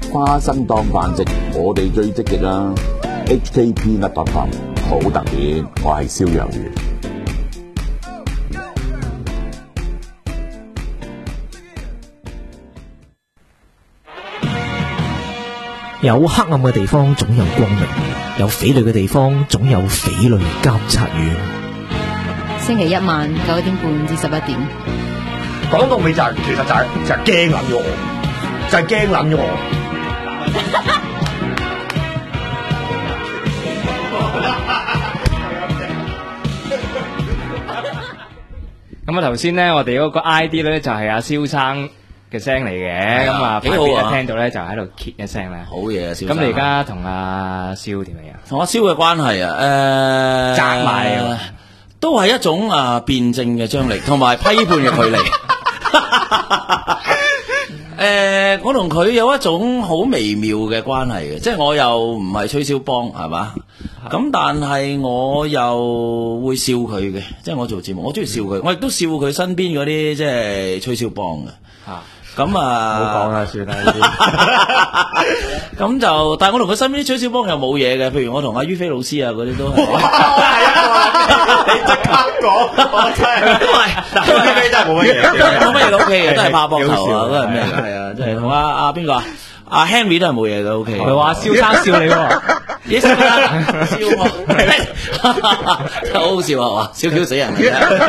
花生當飯食，我哋最積極啦。HKpeanut.com 好特別，我係蕭若元。 有黑暗嘅地方總有光明，有匪類嘅地方總有匪類監察院。 星期一晚9點半至11點。 講到尾就係、其實就係驚撚咗我，就係驚撚咗我。 咁啊頭先咧，我哋嗰個 ID 咧就係阿蕭生嘅聲嚟嘅，咁啊，幾好啊！聽到咧就喺度揭一聲咧， 好嘢啊！蕭生， 咁你而家同阿蕭點樣？ 同阿蕭嘅關係啊， 夾埋啊， 都係一種辯證嘅張力，同埋批判嘅距離。我同佢有一種好微妙嘅關係嘅，即係我又唔係吹簫幫，係嘛？咁但係我又會笑佢嘅，即係我做節目，我中意笑佢，我亦都笑佢身邊嗰啲即係吹簫幫嘅。咁唔好講啦，算啦。 咁就，但係我同佢身邊啲吹簫幫又冇嘢嘅，譬如我同阿于飛老師啊嗰啲都係。 你即刻講，我真係，於飛真係冇乜嘢， 冇乜嘢都 OK 嘅，都係拍膊頭啊，都係咩嘅，係啊，即係同阿邊個啊？阿 Henry 都係冇嘢嘅 OK。 佢話蕭生笑你喎， 嘢笑我，好好笑啊嘛，笑 Q 死人啊，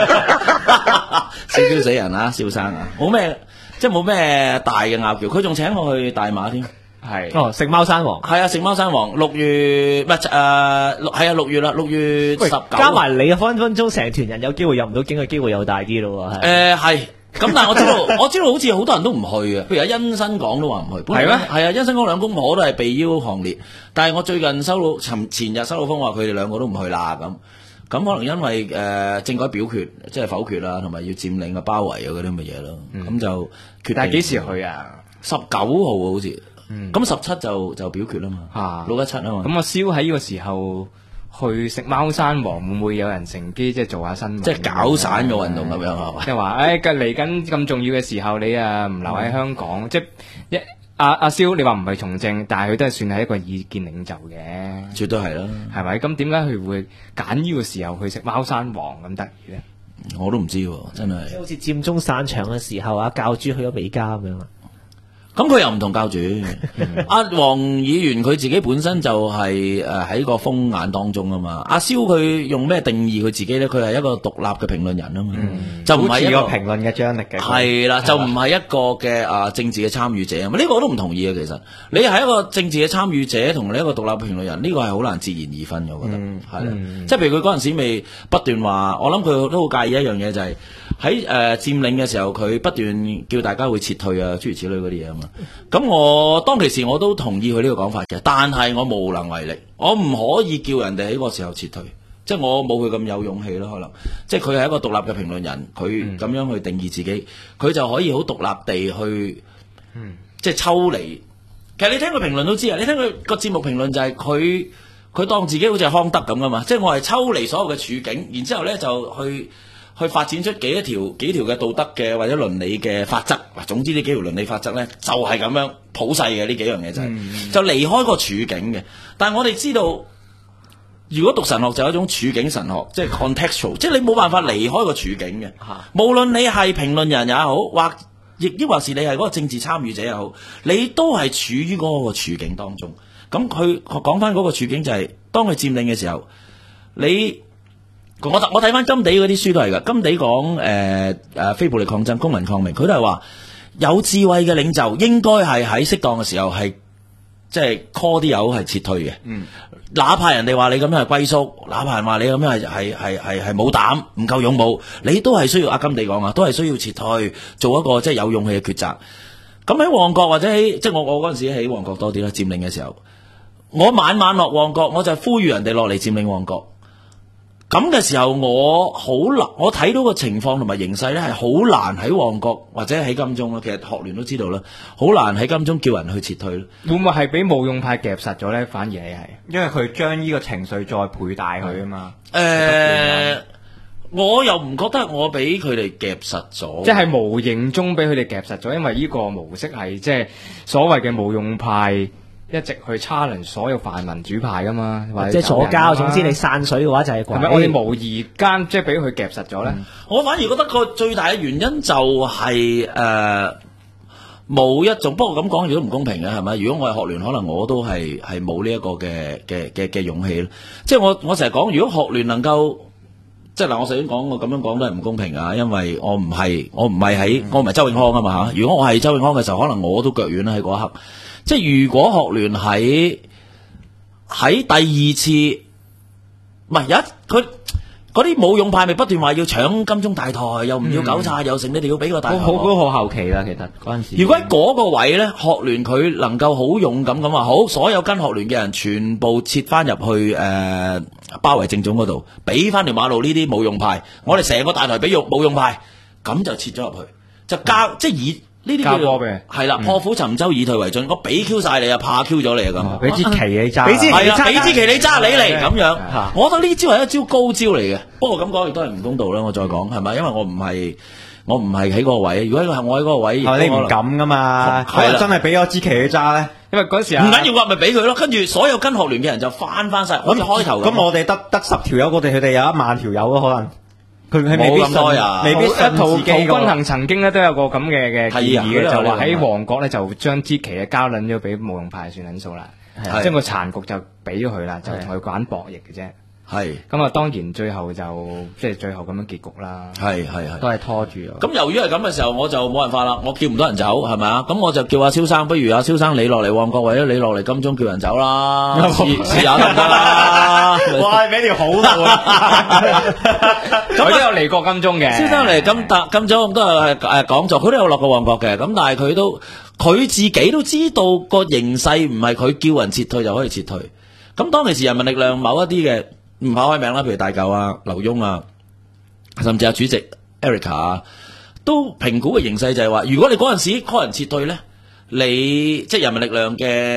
笑 Q 死人啊，蕭生啊，冇咩。即係冇咩大嘅拗撬，佢仲請我去大馬添， 係食貓山王， 係啊，食貓山王6月，唔係係啊6月啦，6月19， 加埋你分分鐘成團人有機會入唔到境嘅機會又大啲咯喎， 係，咁但係我知道好似好多人都唔去嘅，譬如阿欣新港都話唔去， 係咩？ 係啊，欣新港兩公婆都係被邀行列，但係我最近前日收到風話佢哋兩個都唔去啦咁。咁可能因為政改表決，即係否決啦，同埋要佔領啊、包圍啊嗰啲咁嘅嘢咯。咁就決定。 但係幾時去啊 ？19號好似。咁17就表決啦嘛。617啊嘛。 咁我蕭喺呢個時候去食貓山王，會唔會有人乘機即係做下新聞？ 即係搞散個運動咁樣係嘛？ 即係話嚟緊咁重要嘅時候，你唔留喺香港，即係阿蕭，你話唔係從政，但係佢都係算係一個意見領袖嘅， 絕對係啦， 係咪？咁點解佢會揀呢個時候去食貓山王咁得意咧？ 我都唔知喎，真係。 好似佔中散場嘅時候啊，教主去咗美加咁樣啊。 咁佢又唔同教主，阿黃議員佢自己本身就係喺個風眼當中啊嘛。阿蕭佢用咩定義佢自己咧？佢係一個獨立嘅評論人啊嘛，就唔係一個評論嘅張力嘅。 係啦，就唔係一個嘅政治嘅參與者啊嘛。呢個我都唔同意啊。其實你係一個政治嘅參與者，同你一個獨立嘅評論人，呢個係好難截然而分嘅。我覺得係啦，即係譬如佢嗰陣時未不斷話，我諗佢都好介意一樣嘢，就係喺佔領嘅時候，佢不斷叫大家會撤退啊，諸如此類嗰啲嘢啊嘛。咁我當其時我都同意佢呢個講法嘅，但係我無能為力，我唔可以叫人哋喺個時候撤退，即係我冇佢咁有勇氣咯。可能即係佢係一個獨立嘅評論人，佢咁樣去定義自己，佢就可以好獨立地去，即係抽離。其實你聽佢評論都知啊，你聽佢個節目評論就係佢當自己好似係康德咁噶嘛，即係我係抽離所有嘅處境，然之後咧就去發展出幾條嘅道德嘅或者倫理嘅法則。總之呢幾條倫理法則咧就係咁樣普世嘅，呢幾樣嘢就離開個處境嘅。但係我哋知道，如果讀神學就係一種處境神學，即係 contextual， 即係你冇辦法離開個處境嘅。無論你係評論人也好，亦或是你係嗰個政治參與者也好，你都係處於嗰個處境當中。咁佢講翻嗰個處境就係、當佢佔領嘅時候，我睇翻甘地嗰啲書都係噶，甘地講非暴力抗爭、公民抗命，佢都係話有智慧嘅領袖應該係喺適當嘅時候係即係 call 啲友係撤退嘅，哪怕人哋話你咁樣係龜縮，哪怕人話你咁樣係冇膽、唔夠勇武，你都係需要，阿甘地講啊，都係需要撤退，做一個即係有勇氣嘅抉擇。咁喺旺角或者喺即係我嗰陣時喺旺角多啲啦，佔領嘅時候，我晚落旺角，我就呼籲人哋落嚟佔領旺角。咁嘅時候，我睇到個情況同埋形勢咧，係好難喺旺角或者喺金鐘啦。其實學聯都知道啦，好難喺金鐘叫人去撤退咯。 會唔會係俾冒用派夾實咗咧？反而係因為佢將呢個情緒再倍大佢啊嘛。 我又唔覺得我俾佢哋夾實咗， 即係無形中俾佢哋夾實咗，因為呢個模式係即係所謂嘅無用派一直去 challenge 所有泛民主派噶嘛， 即係左膠。總之你散水嘅話就係係咪我哋無意間即係俾佢夾實咗咧？ 我反而覺得個最大嘅原因就係冇一種，不過咁講亦都唔公平嘅，係咪？如果我係學聯，可能我都係冇呢一個嘅勇氣咯。即係我成日講，如果學聯能夠，即係嗱，我首先講我咁樣講都係唔公平啊，因為我唔係周永康啊嘛嚇。如果我係周永康嘅時候，可能我都腳軟啦喺嗰一刻。即係如果學聯喺第二次，唔係佢。嗰啲冇用派咪不斷話要搶金鐘大台，又唔要九岔，又成你哋要俾個大台。 好後期啦，其實嗰陣時。 如果喺嗰個位咧，學聯佢能夠好勇敢咁話，好，所有跟學聯嘅人全部撤翻入去包圍政總嗰度，俾翻條馬路呢啲冇用派，我哋成個大台俾冇用派，咁就撤咗入去，就交即係以。呢啲叫做係啦，破釜沉舟以退為進。我俾 Q 晒你啊，怕 Q 咗你啊咁。 俾支旗你揸， 係啊，俾支旗你揸，你嚟咁樣。我覺得呢招係一招高招嚟嘅。不過咁講亦都係唔公道啦。我再講係咪？因為我唔係喺嗰個位。如果係我喺嗰個位， 你唔敢噶嘛？係啦，真係俾咗支旗你揸咧。因為嗰時唔緊要，咪俾佢咯。跟住所有跟學聯嘅人就翻晒，好似開頭咁我哋得10條友，佢哋有1萬條友咯，可能。佢未必咁多呀， 未必信自己。 陶君行曾經咧都有個咁嘅建議嘅，就話喺旺角咧就將支旗交撚咗俾無用派算撚數啦，將個殘局就俾咗佢啦，就同佢玩博弈嘅啫。係咁啊，當然最後就即係最後咁樣結局啦。係都係拖住。 咁由於係咁嘅時候，我就冇辦法啦，我叫唔到人走，係咪啊？咁我就叫阿蕭生，不如阿蕭生你落嚟旺角，為咗你落嚟金鐘叫人走啦，試下得唔得啦？ 哇，俾條好路啊！ 佢都有嚟過金鐘嘅， 蕭生嚟金鐘都係講座，佢都有落過旺角嘅。咁但係佢自己都知道個形勢唔係佢叫人撤退就可以撤退。咁當其時人民力量某一啲嘅。唔跑開名啦，譬如大舊啊、劉墉啊，甚至阿主席 Erica 啊，都評估嘅形勢就係話，如果你嗰陣時 call 人撤退咧，你即係人民力量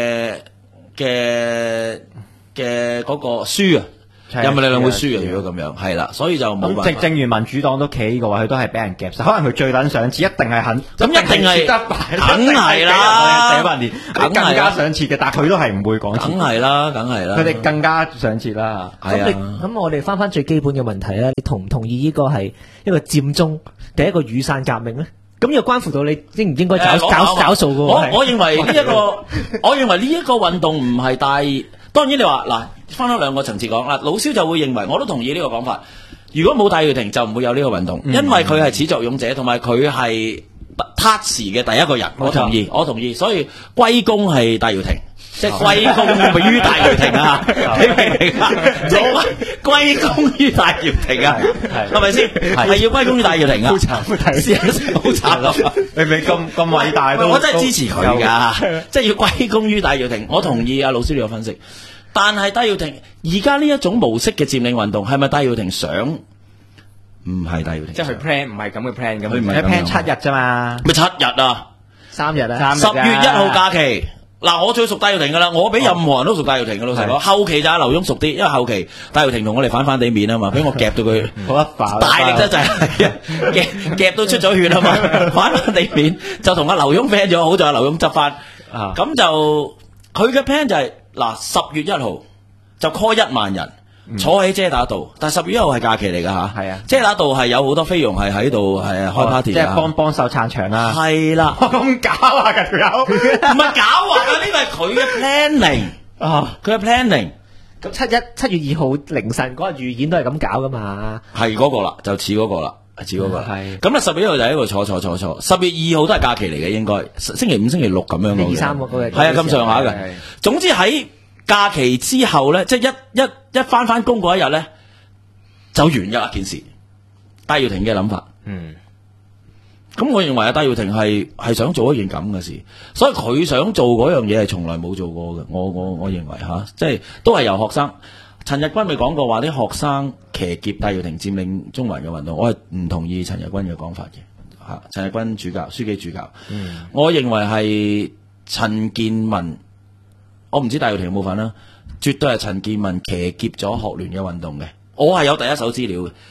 嘅嗰個輸啊，人民力量會輸啊，如果咁樣係啦，所以就冇辦法。 正如民主黨都企嘅話，佢都係俾人夾實，可能佢最撚上次一定係肯， 咁一定係梗係啦， 更加想撤嘅，但係佢都係唔會講撤。 梗係啦， 佢哋更加想撤啦。 咁我哋翻最基本嘅問題咧，你同唔同意呢個係一個佔中第一個雨傘革命咧？咁又關乎到你應唔應該找數嘅。 我認為呢一個運動唔係大。當然你話嗱，分開兩個層次講啦，老蕭就會認為，我都同意呢個講法。如果冇戴耀廷就唔會有呢個運動，因為佢係始作俑者，同埋佢係撻時嘅第一個人。我同意，所以歸功係戴耀廷，即係歸功於戴耀廷啊！你明唔明啊？即係歸功於戴耀廷啊？係咪先？係要歸功於戴耀廷啊？好慘啊！ 明明咁偉大都， 我真係支持佢㗎，即係要歸功於戴耀廷。我同意啊，老師你有分析。但係戴耀廷而家呢一種模式嘅佔領運動係咪戴耀廷想？唔係戴耀廷， 即係佢 plan 唔係咁嘅 plan 咁， 佢唔係 plan 7日啫嘛， 咪7日啊 ，3日啊 ，10月1號假期。嗱，我最熟戴耀廷噶啦，我比任何人都熟戴耀廷嘅，老實講。後期就阿劉墉熟啲，因為後期戴耀廷同我哋反地面啊嘛，俾我夾到佢大力得滯，夾到出咗血啊嘛，反地面就同阿劉墉 friend 咗，好在阿劉墉執翻，咁就佢嘅 plan 就係嗱10月1號就 call 1萬人坐喺遮打道，但係10月1號係假期嚟㗎嚇，係啊，遮打道係有好多菲傭係喺度係開 party， 即係幫手撐場啦， 係啦， 咁搞啊條友， 唔係搞啊，呢個係佢嘅 planning 啊，佢嘅 planning。 咁7月2號凌晨嗰日預演都係咁搞㗎嘛， 係嗰個啦，就似嗰個啦。似嗰個係咁啦，10月1號就喺度坐，10月2號都係假期嚟嘅，應該星期5、星期6咁樣嘅。2、3個係啊，咁上下嘅。總之喺假期之後咧，即係一翻工嗰一日咧，就完咗啦件事。戴耀廷嘅諗法，咁我認為戴耀廷係想做一件咁嘅事，所以佢想做嗰樣嘢係從來冇做過嘅。我認為吓，即係都係由學生。陳日君咪講過話啲學生騎劫戴耀廷佔領中環嘅運動，我係唔同意陳日君嘅講法嘅嚇。陳日君主教、書記主教，我認為係陳健民，我唔知戴耀廷有冇份啦，絕對係陳健民騎劫咗學聯嘅運動嘅。我係有第一手資料嘅，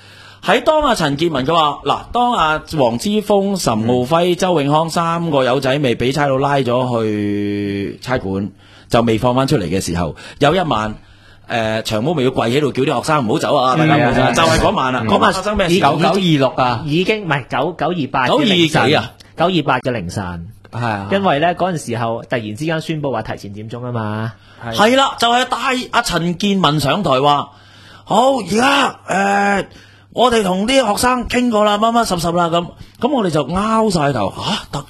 喺當阿陳健民佢話嗱，當阿黃之鋒、岑敖輝、周永康3個友仔未俾差佬拉咗去差館，就未放翻出嚟嘅時候，有一晚長毛咪要跪喺度叫啲學生唔好走啊！大家唔好走，就係嗰晚啦。嗰晚發生咩事 ？9926啊，已經唔係9928 928幾啊 ？928嘅凌晨係啊，因為咧嗰陣時候突然之間宣布話提前佔中啊嘛， 係啦，就係帶阿陳健民上台話好，而家我哋同啲學生傾過啦，乜乜十啦咁我哋就拗晒頭得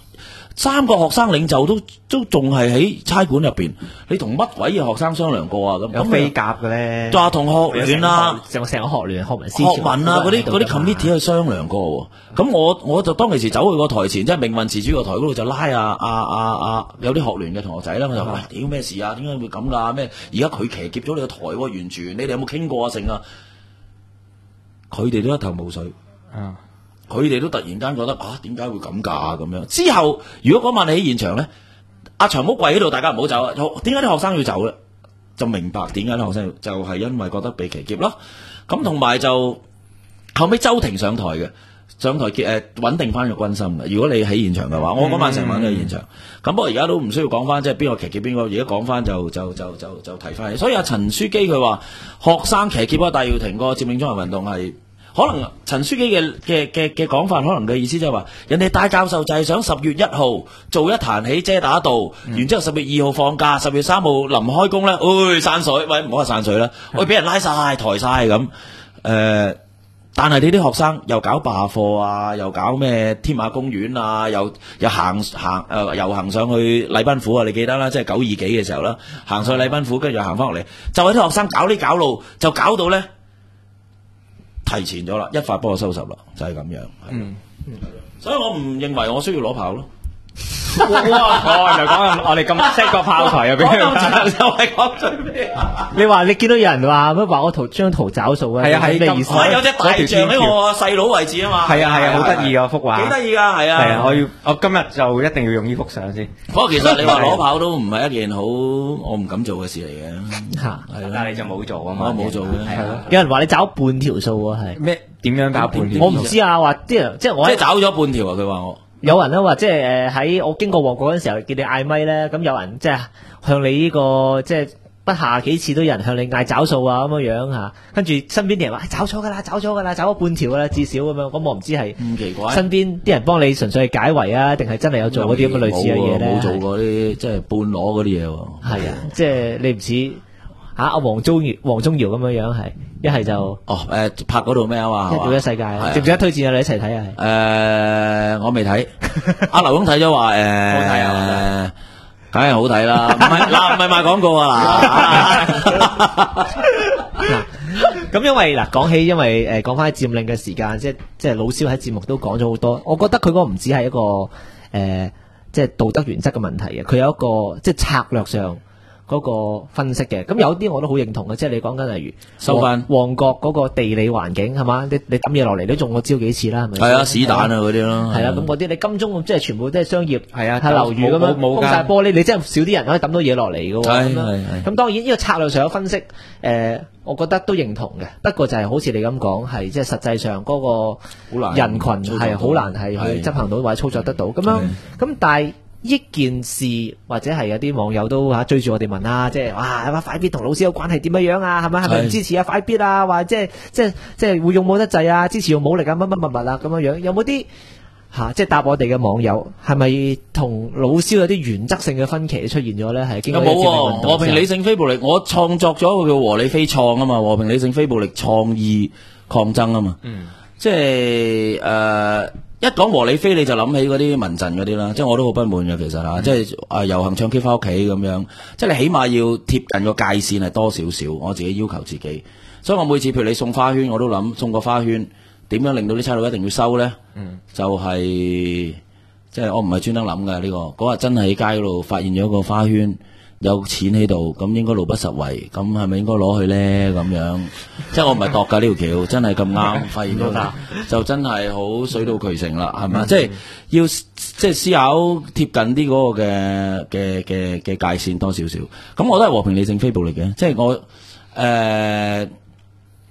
3個學生領袖都仲係喺差館入邊，你同乜鬼嘢學生商量過啊？咁有飛鴿嘅咧， 就話同學聯啊， 成個學聯、學民思潮、學民啊嗰啲 committee 去商量過。咁我就當其時走去個台前，即係命運自主個台嗰度就拉有啲學聯嘅同學仔啦，我就話屌咩事啊？點解會咁㗎？咩而家佢騎劫咗你個台喎？完全你哋有冇傾過啊？成啊！佢哋都一頭霧水。佢哋都突然間覺得點解會咁㗎咁樣？之後如果嗰晚你喺現場咧，阿長毛跪喺度，大家唔好走啊！點解啲學生要走咧？就明白點解啲學生就係因為覺得被騎劫咯。咁同埋就後尾周庭上台穩定翻個軍心嘅。如果你喺現場嘅話，我嗰晚成晚都喺現場。咁不過而家都唔需要講翻，即係邊個騎劫邊個。而家講翻就提翻起。所以阿陳書記佢話學生騎劫戴耀廷個佔領中環運動係。可能陳書記嘅講法，可能嘅意思就係話，人哋戴教授就係想10月1號做一壇起遮打道，然之後10月2號放假，10月3號臨開工咧，散水，喂唔好話散水啦，俾人拉晒抬晒咁，但係你啲學生又搞罷課啊，又搞咩天馬公園啊，又遊行上去禮賓府啊，你記得啦，即係9.2幾嘅時候啦，行上去禮賓府，跟住又行翻落嚟，就係啲學生搞呢搞路，就搞到咧。提前咗啦，一發幫我收拾啦，就係咁樣。所以我唔認為我需要攞炮咯。 哇！就講我哋咁識個炮台入邊， 就係講最咩啊？ 你話你見到有人話乜話我張圖找數啊？ 係啊，係咩意思？ 有隻大象喺我細佬位置啊嘛。 係啊，好得意啊幅畫， 幾得意噶，係啊。 係啊，我今日就一定要用呢幅相先。 不過其實你話攞炮都唔係一件好我唔敢做嘅事嚟嘅。 係但係你就冇做啊嘛。 我冇做嘅。係咯。 有人話你找半條數啊，係咩？點樣搞半條？ 我唔知啊，話啲人即係我即係找咗半條啊！佢話我。 有人咧話即係喺我經過旺角嗰陣時候，見你嗌咪咧，咁有人即係向你呢個即係不下幾次都有人向你嗌找數啊咁樣嚇，跟住身邊啲人話找咗㗎啦，找咗半條㗎啦，至少咁樣。咁我唔知係咁奇怪， 身邊啲人幫你純粹係解圍啊，定係真係有做嗰啲咁嘅類似嘅嘢咧？ 冇做過啲即係半裸嗰啲嘢喎。 係啊，即係你唔似阿黃宗堯咁樣係，一係就拍嗰度咩啊嘛， 一世界，值唔值得推薦啊？你一齊睇啊？ 我未睇，阿劉總睇咗話好睇啊，梗係好睇啦，唔係賣廣告啊嗱。 咁因為講起因為講翻喺佔領嘅時間，即係老蕭喺節目都講咗好多，我覺得佢嗰個唔止係一個即係道德原則嘅問題嘅，佢有一個即係策略上嗰個分析嘅。咁有啲我都好認同嘅，即係你講緊例如收翻旺角嗰個地理環境係嘛？你抌嘢落嚟都中過招幾次啦，係咪？ 係啊，屎蛋啊嗰啲咯。 係啦，咁嗰啲你金鐘即係全部都係商業， 係啊， 係樓宇咁樣封晒玻璃，你真係少啲人可以抌到嘢落嚟嘅喎。咁當然呢個策略上有分析，我覺得都認同嘅。不過就係好似你咁講，係即係實際上嗰個人群係好難係去執行到或者操作得到咁樣。咁但係呢件事或者係有啲網友都追住我哋問啊，即係哇快必同老師有關係點樣啊？係咪唔支持啊？快必啊？或者即係會用武得滯啊？支持用武力啊？乜啊咁樣？有冇啲即係答我哋嘅網友係咪同老蕭有啲原則性嘅分歧出現咗咧？係經過冇和平理性非暴力，我創作咗一個叫和理非創啊嘛，和平理性非暴力創意抗爭啊嘛，即係一講和理非你就諗起嗰啲民陣嗰啲啦，即係我都好不滿嘅其實啦，即係遊行唱 K 翻屋企咁樣，即係你起碼要貼近個界線係多少少，我自己要求自己，所以我每次譬如你送花圈，我都諗送個花圈點樣令到啲差佬一定要收咧，就係即係我唔係專登諗嘅呢個，嗰日真係喺街嗰度發現咗個花圈。有錢喺度，咁應該路不拾遺，咁係咪應該攞去咧？咁樣，即係我唔係度㗎呢條橋，真係咁啱發現到，就真係好水到渠成啦，係嘛？即係要即係思考貼近啲嗰個嘅界線多少少。咁我都係和平理性非暴力嘅，即係我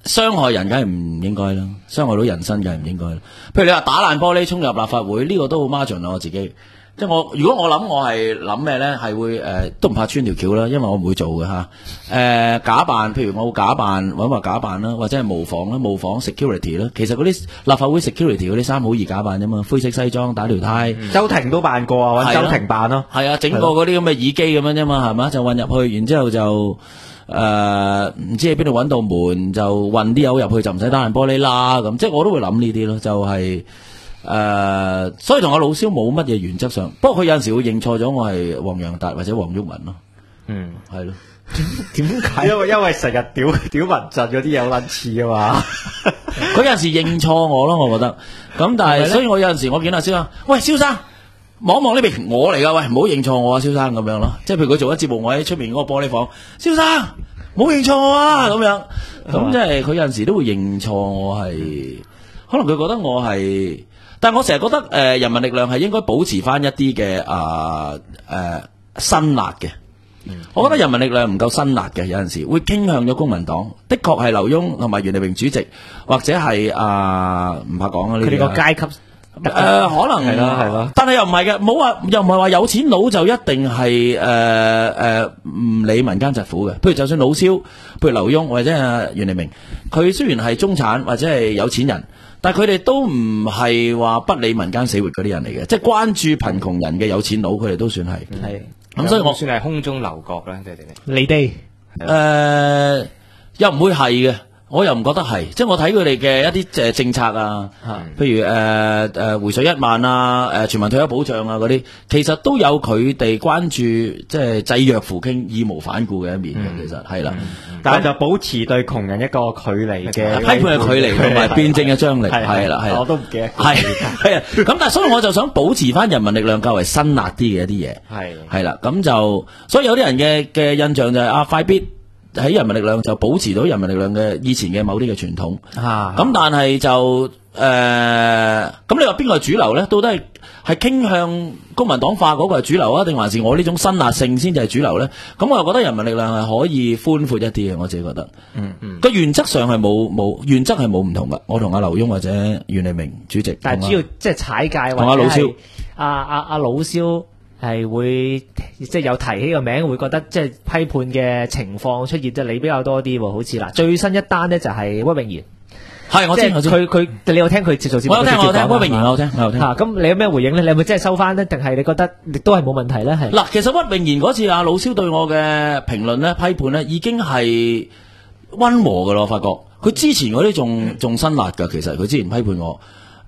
傷害人梗係唔應該啦，傷害到人身梗係唔應該啦。譬如你話打爛玻璃衝入立法會，呢個都好 margin 啦，我自己。即係如果我諗我係諗咩咧，係會都唔怕穿條橋啦，因為我唔會做嘅嚇。假扮，譬如我會假扮揾話假扮啦，或者係模仿啦，模仿 security 啦。其實嗰啲立法會 security 嗰啲衫好易假扮啫嘛，灰色西裝打條呔。 周庭都扮過啊，揾周庭扮咯。 係啊，整個嗰啲咁嘅耳機咁樣啫嘛，係嘛？就混入去，然之後就唔知喺邊度揾到門，就混啲友入去，就唔使打爛玻璃啦。咁即係我都會諗呢啲咯，就係。所以同阿老蕭冇乜嘢原則上，不過佢有陣時會認錯咗我係黃洋達或者黃毓民咯。係咯。 點解？因為成日屌民陣嗰啲嘢好撚似啊嘛。 佢有陣時認錯我咯，我覺得。咁但係，所以我有陣時我見阿蕭生，喂，蕭生，望一望呢邊，我嚟噶，喂，唔好認錯我啊，蕭生咁樣咯。即係譬如佢做咗節目，我喺出面嗰個玻璃房，蕭生，唔好認錯我啊，咁樣。咁即係佢有陣時都會認錯我係，可能佢覺得我係。但係我成日覺得人民力量係應該保持翻一啲嘅辛辣嘅。我覺得人民力量唔夠辛辣嘅，有陣時會傾向咗公民黨。的確係劉墉同埋袁利明主席，或者係唔怕講啊呢啲。佢哋個階級可能係啦，但係又唔係嘅，冇話又唔係話有錢佬就一定係唔理民間疾苦嘅。譬如就算老蕭，譬如劉墉或者袁利明，佢雖然係中產或者係有錢人。但係佢哋都唔係話不理民間死活嗰啲人嚟嘅，即係關注貧窮人嘅有錢佬，佢哋都算係。係咁，所以我算係空中樓閣啦，你哋又唔會係嘅，我又唔覺得係，即係我睇佢哋嘅一啲政策啊，譬如回稅1萬啊，全民退休保障啊嗰啲，其實都有佢哋關注，即係濟弱扶傾、義無反顧嘅一面嘅，其實係啦。 但係就保持對窮人一個距離嘅批判嘅距離同埋辯證嘅張力，係啦，係。 我都唔記得。 係啊，咁但係所以我就想保持翻人民力量較為辛辣啲嘅一啲嘢，係啦，咁就所以有啲人嘅印象就係快必喺人民力量就保持到人民力量嘅以前嘅某啲嘅傳統，咁但係就咁你話邊個係主流咧？到底係傾向公民黨化嗰個係主流啊，定還是我呢種辛辣性先至係主流咧？咁我又覺得人民力量係可以寬闊一啲嘅，我自己覺得。個原則上係冇原則係冇唔同噶。我同阿劉墉或者袁利明主席， 但係主要即係踩界或者同阿老蕭， 阿老蕭係會即係有提起個名，會覺得即係批判嘅情況出現，即係你比較多啲喎，好似嗱最新一單呢就係屈永賢。 係，我知佢你有聽佢接受節目？ 我有聽，屈永賢我有聽。 咁你有咩回應咧？你係咪真係收翻呢？定係你覺得亦都係冇問題咧？係嗱，其實屈永賢嗰次阿老蕭對我嘅評論咧、批判咧，已經係溫和噶咯。我發覺佢之前嗰啲仲辛辣噶。其實佢之前批判我，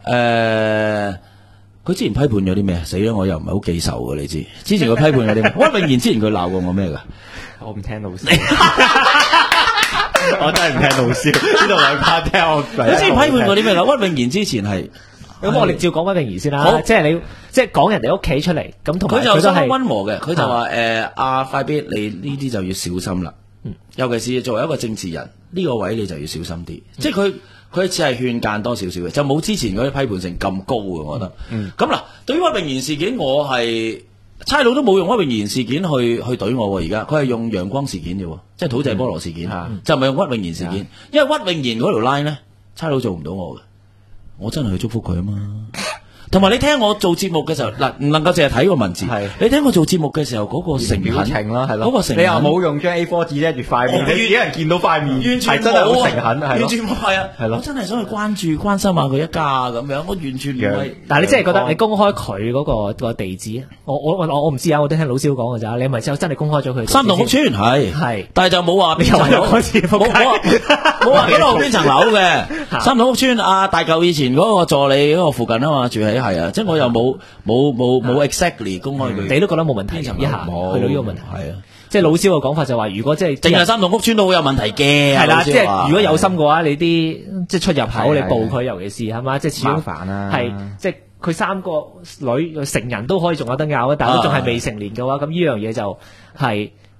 佢之前批判咗啲咩？死啦！我又唔係好記仇嘅，你知。之前佢批判咗啲咩？屈永賢之前佢鬧過我咩噶？ 我唔聽老師。我真係唔聽老師，呢度兩班聽我。 你之前批判過啲咩啦？屈永賢之前係咁，我哋照講屈永賢先啦。即係你即係講人哋屋企出嚟，咁同埋佢就相當溫和嘅。佢就話阿快必，你呢啲就要小心啦。尤其是作為一個政治人，呢個位你就要小心啲。即係佢只係勸諫多少少嘅，就冇之前嗰啲批判性咁高嘅。我覺得。咁嗱，對於屈永賢事件，我係。差佬都冇用屈永賢事件去懟我，而家佢係用陽光事件啫，即係土製菠蘿事件，就唔係用屈永賢事件。因為屈永賢嗰條 line 咧，差佬做唔到我嘅，我真係去祝福佢啊嘛。同埋你聽我做節目嘅時候，嗱唔能夠淨係睇個文字，你聽我做節目嘅時候嗰個誠懇啦，係咯， 嗰個誠懇， 你又冇用張 A4 紙咧，越塊面，你俾人見到塊面，完全真係好誠懇， 完全係啊，係咯，我真係想去關完心下佢一家咁樣，我完全唔係。 但係你真係覺得你公開佢嗰個地址，我唔知啊，我都聽老蕭講嘅咋，你咪真係公開咗佢三棟屋邨係，但係就冇話邊層樓，冇話幾多邊層樓嘅，三棟屋邨啊大舊以前嗰個助理嗰個附近啊嘛，住喺。係啊，即係我又冇 exactly 公開佢， 你都覺得冇問題，一下去到呢個問題， 係啊， 即係老蕭嘅講法就話，如果即係淨係三棟屋邨都好有問題嘅， 係啦，即係如果有心嘅話，你啲即係出入口你報佢，尤其是係嘛，即係始終係即係佢三個女成人都可以仲有得拗啊，但係都仲係未成年嘅話，咁呢樣嘢就係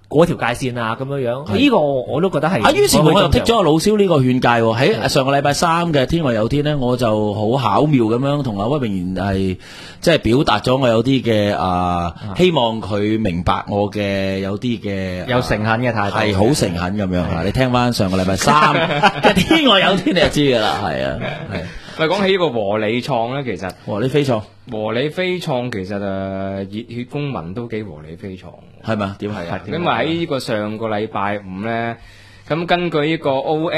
嗰條界線啊咁樣，呢個我都覺得係。 於是我又剔咗阿老蕭呢個勸誡喎。喺上個禮拜三嘅天外有天呢，我就好巧妙咁樣同阿屈明賢係即係表達咗我有啲嘅希望佢明白我嘅有啲嘅有誠懇嘅態度， 係好誠懇咁樣啊！你聽翻上個禮拜三嘅天外有天你就知㗎啦，係啊，係。 喂，講起呢個和理創咧，其實和理非創其實熱血公民都幾和理非創， 係咪？點係啊？ 因為喺呢個上個禮拜五咧，咁根據呢個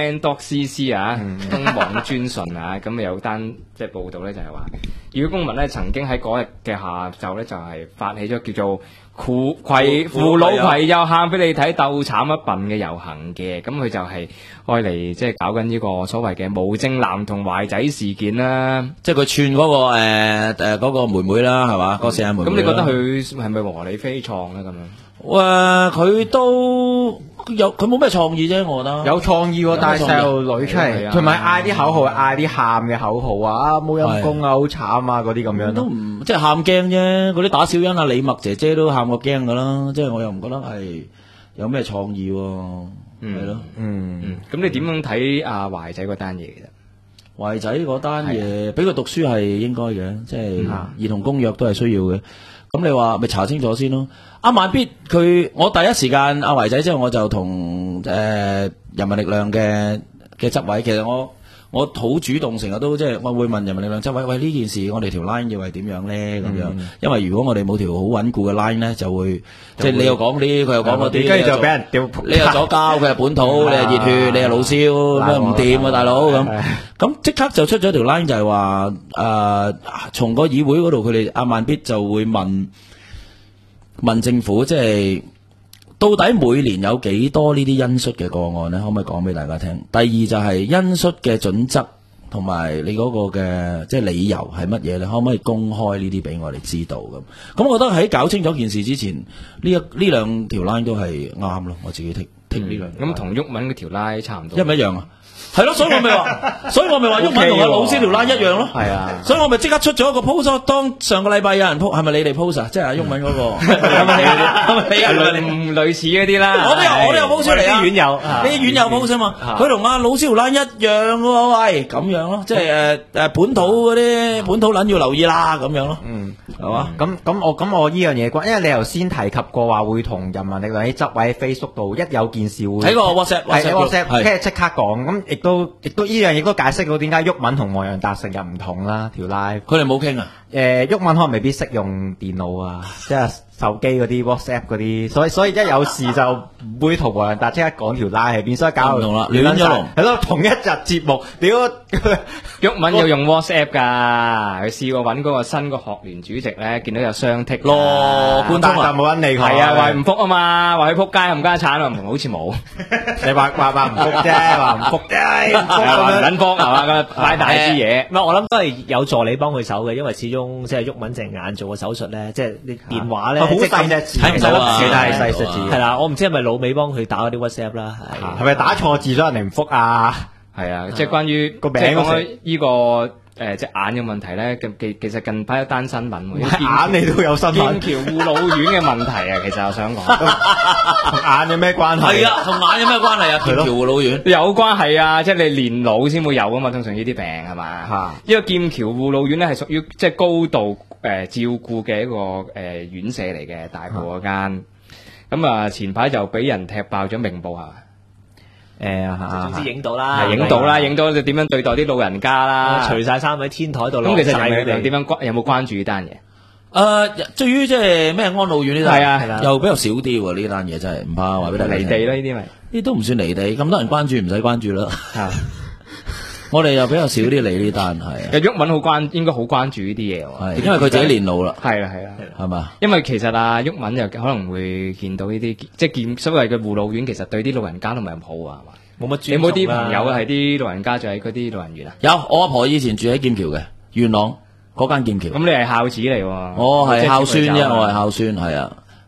ON.CC 東網專訊咁有單即係報道咧，就係話熱血公民咧曾經喺嗰日嘅下晝咧就係發起咗叫做扶老攜幼喊俾你睇鬥慘一笨嘅遊行嘅，咁佢就係愛嚟即係搞緊呢個所謂嘅無證男同壞仔事件啦， 即係佢串嗰個妹妹啦，係嘛？嗰個四眼妹妹。 咁你覺得佢係咪和理非創咧？咁樣？ 佢都有，佢冇咩創意啫，我覺得有創意喎，帶細路女出嚟，同埋嗌啲口號，嗌啲喊嘅口號啊，冇陰功啊，好慘啊，嗰啲咁樣都唔即係喊驚啫。嗰啲打小人啊，李默姐姐都喊過驚噶啦，即係我又唔覺得係有咩創意喎，係咯， 咁你點樣睇阿懷仔嗰單嘢？其實懷仔嗰單嘢俾佢讀書係應該嘅，即係兒童公約都係需要嘅。咁你話咪查清楚先咯。阿慢必佢，我第一時間阿懷仔之後，我就同人民力量嘅執委，其實我好主動，成日都即係我會問人民力量執委，喂，呢件事我哋條 line 要係點樣咧？咁樣，因為如果我哋冇條好穩固嘅 line 咧，就會即係你又講啲，佢又講嗰啲， 跟住就俾人掉。 你又左膠，佢係本土，你係熱血，你係老蕭，咩唔掂啊，大佬咁即刻就出咗條 line 就係話從個議會嗰度，佢哋阿慢必就會問政府，即係到底每年有幾多呢啲恩恤嘅個案呢？可唔可以講俾大家聽？第二就係恩恤嘅準則同埋你嗰個嘅即係理由係乜嘢？你可唔可以公開呢啲俾我哋知道咁？我覺得喺搞清楚件事之前，呢兩條 line 都係啱咯。我自己剔呢兩。 咁同毓民嗰條 line 差唔多， 一唔一樣啊？係咯，所以我咪話毓民同阿老師條 line 一樣咯。係啊，所以我咪即刻出咗一個 post。當上個禮拜有人 post，係咪你哋 post 啊？即係阿毓民嗰個，係咪你類似嗰啲啦。 我都有 post 出嚟啊！ 啲院友， 啲院友 post 啊嘛。佢同阿老師條 line 一樣喎，喂，咁樣咯，即係本土嗰啲本土撚要留意啦，咁樣咯。係嘛？ 咁我呢樣嘢因為你頭先提及過話會同人民力量啲執委喺 Facebook 度一有件事會喺個 WhatsApp 跟住即刻講，咁亦都呢樣嘢都解釋到點解毓民同黃洋達成日唔同啦條 live。 佢哋冇傾啊？ 毓民可能未必識用電腦啊，即係手機嗰啲 WhatsApp 嗰啲，所以一有事就唔會同黃洋達即刻講條 live 喺邊，所以搞唔同啦，亂咗龍。 係咯，同一日節目，屌毓民有用 WhatsApp 㗎，佢試過揾嗰個新個學聯主席咧，見到有雙剔咯，官方但冇揾你佢， 係啊，話唔復啊嘛，話佢撲街冚家產啊，好似冇， 你話唔復啫，話唔復啫， 話唔撚復係嘛，咁擺大支嘢。 唔係我諗都係有助理幫佢手嘅，因為始終即係毓民隻眼做個手術咧，即係你電話咧。 好細隻字， 睇唔到啊！ 細隻字， 係啦，我唔知係咪老尾幫佢打嗰啲 WhatsApp 啦， 係咪打錯字咗人哋唔復啊？ 係啊，即係關於個名講開呢個隻眼嘅問題咧，其實近排一單新聞， 眼你都有新聞， 劍橋護老院嘅問題啊，其實我想講， 同眼有咩關係？ 係啊，同眼有咩關係啊？劍橋護老院有關係啊，即係你年老先會有啊嘛，通常呢啲病係嘛？呢個劍橋護老院咧係屬於即係高度照顧嘅一個院舍嚟嘅，大埔嗰間。咁啊，前排就俾人踢爆咗明報啊！ 總之影到啦， 影到你點樣對待啲老人家啦， 除晒衫喺天台度。 咁其實人民力量點樣有冇關注呢單嘢？ 至於即係咩安老院呢單， 係啊， 又比較少啲喎。呢單嘢真係唔怕話俾大家聽。 離地啦，呢啲咪呢都唔算離地，咁多人關注唔使關注啦。我哋又比較少啲理呢單係。 毓民應該好關注呢啲嘢喎， 因為佢自己年老啦。 係啦， 係嘛？ 因為其實毓民又可能會見到呢啲，即係見所謂嘅護老院，其實對啲老人家都唔係咁好啊，係嘛？ 冇乜。 你有冇啲朋友係啲老人家住喺嗰啲老人院啊？ 有，我阿婆以前住喺劍橋嘅元朗嗰間劍橋。 咁你係孝子嚟喎？ 我係孝孫啫，我係孝孫，係啊。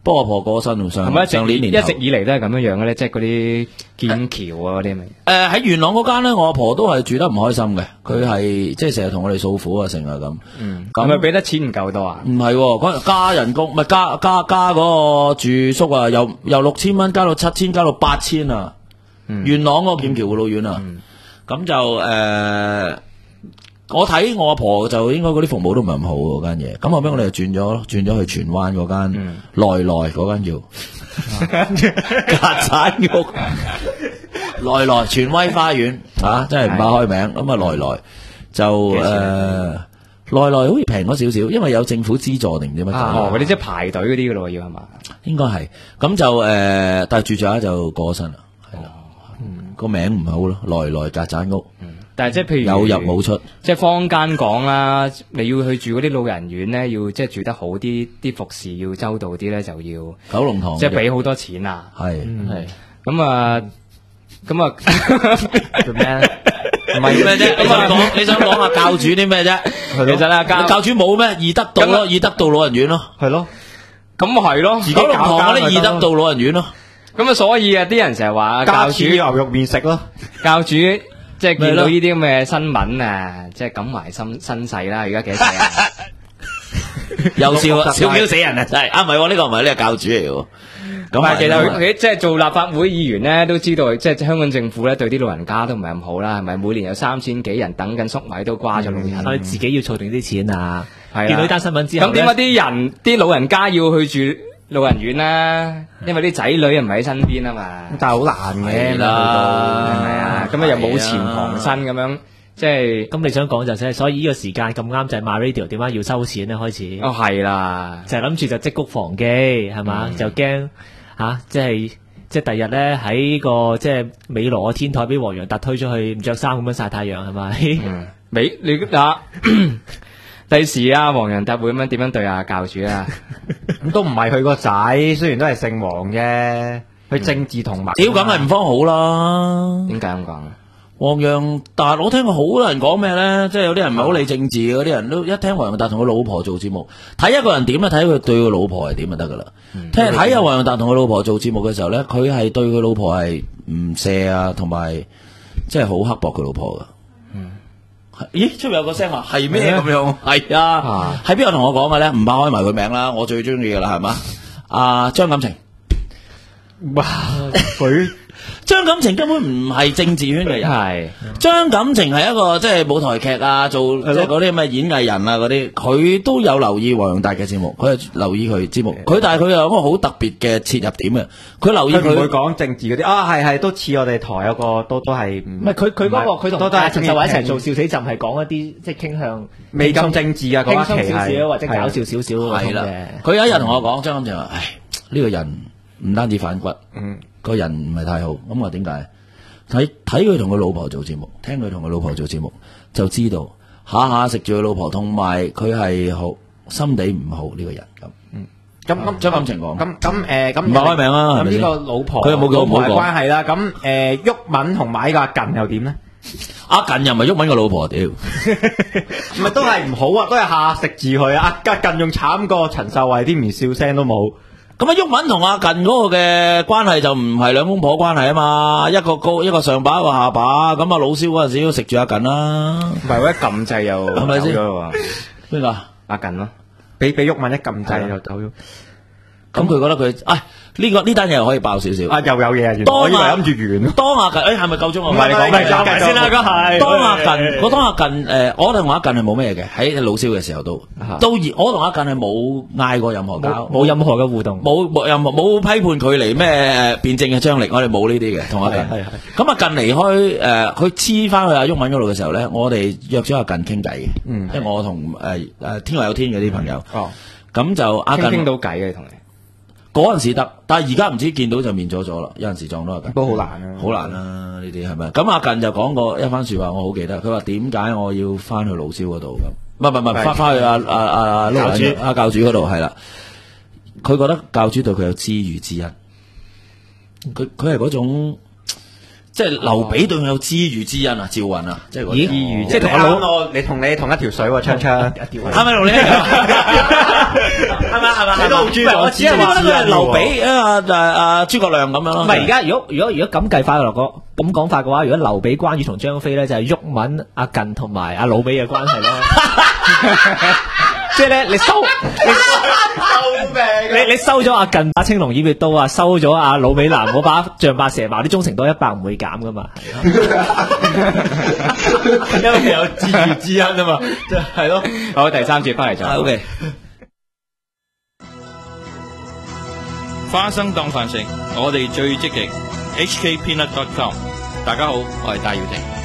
不過我婆過身同上年年一直以嚟都係咁樣樣嘅咧，即係嗰啲建橋啊嗰啲咪？ 喺元朗嗰間咧，我阿婆都係住得唔開心嘅，佢係即係成日同我哋訴苦啊，成日咁。 係咪俾得錢唔夠多啊？ 唔係，嗰日加人工，咪加嗰個住宿啊，由6000蚊加到7000，加到8000啊。元朗嗰個劍橋護老院啊，咁就我睇我阿婆就應該嗰啲服務都唔係咁好嗰間嘢，咁後尾我哋就轉咗去荃灣嗰間內嗰間叫曱甴屋，內荃威花園啊，真係唔怕開名，咁啊內就內好似平咗少少，因為有政府資助定唔知乜嗰啲即係排隊嗰啲噶咯，要係嘛？ 應該係，咁就但係住咗就過身啦，係啦，個名唔好咯，內曱甴屋。 但係即係譬如有入冇出， 即係坊間講啦，你要去住嗰啲老人院咧，要即係住得好啲，啲服侍要周到啲咧，就要九龍塘， 即係俾好多錢啊。 係咁啊做咩咧？唔係咩啫？你想講下教主啲咩啫？ 其實啦， 教主冇咩義德道咯，義德道老人院咯， 係咯，咁係咯， 九龍塘嗰啲義德道老人院咯。 咁啊，所以啊，啲人成日話教主牛肉麵食咯， 教主。即係見到呢啲咁嘅新聞啊，即係感懷身世啦。而家幾多歲啊？ 又笑啊，笑死人啊！真係啊，唔係呢個唔係呢個教主嚟嘅。咁啊，其實佢即係做立法會議員咧，都知道即係香港政府咧對啲老人家都唔係咁好啦，係咪？每年有3000幾人等緊宿位都瓜咗老人， 所以自己要儲定啲錢啊。 係見到呢單新聞之後， 咁點解啲老人家要去住老人院啦？因為啲仔女又唔喺身邊啊嘛。 但係好難嘅啦，係咪啊？咁啊又冇錢傍身咁樣，即係咁你想講就係，所以呢個時間咁啱就係 MyRadio 點解要收錢咧？開始係啦， 就係諗住就積谷防饑係嘛，就驚即係第日咧喺個即係美羅嘅天台俾黃洋達推出去唔着衫咁樣曬太陽係咪？ 你第時啊，黃洋達會點樣對啊教主啊？ 咁都唔係佢個仔，雖然都係姓黃啫，佢政治同盟。 屌，梗係唔方好啦。 點解咁講？ 黃洋達，我聽過好多人講咩咧，即係有啲人唔係好理政治嘅，嗰啲人都一聽黃洋達同佢老婆做節目，睇一個人點咧，睇佢對佢老婆係點就得噶啦。睇下黃洋達同佢老婆做節目嘅時候咧，佢係對佢老婆係唔卸啊，同埋即係好刻薄佢老婆噶。咦，出面有個聲話係咩咁樣？係啊，喺邊個同我講嘅咧？唔怕開埋佢名啦，我最中意噶啦，係嘛？阿張錦程， 哇，佢張錦程根本唔係政治圈嘅人，係張錦程係一個即係舞台劇啊，做即係嗰啲咁嘅演藝人啊嗰啲，佢都有留意黃洋達嘅節目，佢係留意佢節目，但係佢有一個好特別嘅切入點嘅，佢留意佢唔會講政治嗰啲啊，係都似我哋台有個都係唔係佢嗰個佢同陳秀華一齊做笑死朕係講一啲即係傾向未咁政治啊， 輕鬆少少或者搞笑少少係啦。佢有一日同我講，張錦程話：唉，呢個人唔單止反骨，個人唔係太好。咁我點解？睇佢同佢老婆做節目，聽佢同佢老婆做節目，就知道下下食住佢老婆，同埋佢係好心地唔好呢個人咁。 咁張錦程講， 咁唔係開名啦。 咁呢個老婆佢有冇叫老婆關係啦？咁毓民同埋呢個阿近又點咧？ 阿近又唔係毓民個老婆，屌， 唔係都係唔好啊，都係下食住佢啊！阿近仲慘過陳秀慧啲，連笑聲都冇。 咁啊，毓民同阿近嗰個嘅關係就唔係兩公婆關係啊嘛，一個高一個上把一個下把，咁啊老蕭嗰陣時都食住阿近啦， 唔係我一撳掣又係咪先？邊個？ 阿近咯， 俾毓民一撳掣就走咗。 咁佢覺得佢，呢單嘢又可以爆少少。 又有嘢啊！我以為諗住完。 當阿近，係咪夠鐘啊？ 唔係你講埋先啦，咁係。 當阿近，我同阿近係冇咩嘅，喺老蕭嘅時候都，我同阿近係冇嗌過任何交， 冇任何嘅互動， 冇批判佢嚟咩辯證嘅張力，我哋冇呢啲嘅，同阿近。咁阿近離開佢黐翻去阿毓民嗰度嘅時候咧，我哋約咗阿近傾偈嘅，即係我同天外有天嘅啲朋友。咁就阿近傾到偈嘅同你。 嗰陣時得，但係而家唔知見到就面咗啦。有陣時撞到阿近都好難啊， 好難啦呢啲係咪？咁阿近就講過一番說話，我好記得。佢話點解我要翻去老蕭嗰度咁？唔係翻去阿教主嗰度係啦。佢覺得教主對佢有知遇之恩。佢係嗰種即係劉備對佢有知遇之恩啊，趙雲啊，即係嗰啲知遇， 即係同你同一條水喎，昌昌， 係咪同你一樣？係咪？ 係嘛？ 你都好專業，我只係話佢係留俾諸葛亮咁樣咯。 唔係而家，如果咁計法落個咁講法嘅話，如果劉備、關羽同張飛咧，就係毓民、阿近同埋阿老比嘅關係咯。即係咧，你收咗阿近把青龍偃月刀啊，收咗阿老美男嗰把象拔蛇矛，啲忠誠度100唔會減噶嘛，因為有知遇之恩啊嘛，即係咯。 好，第3節翻嚟就 OK。 花生當飯食，我哋最積極。HKpeanut.com， 大家好，我係戴耀廷。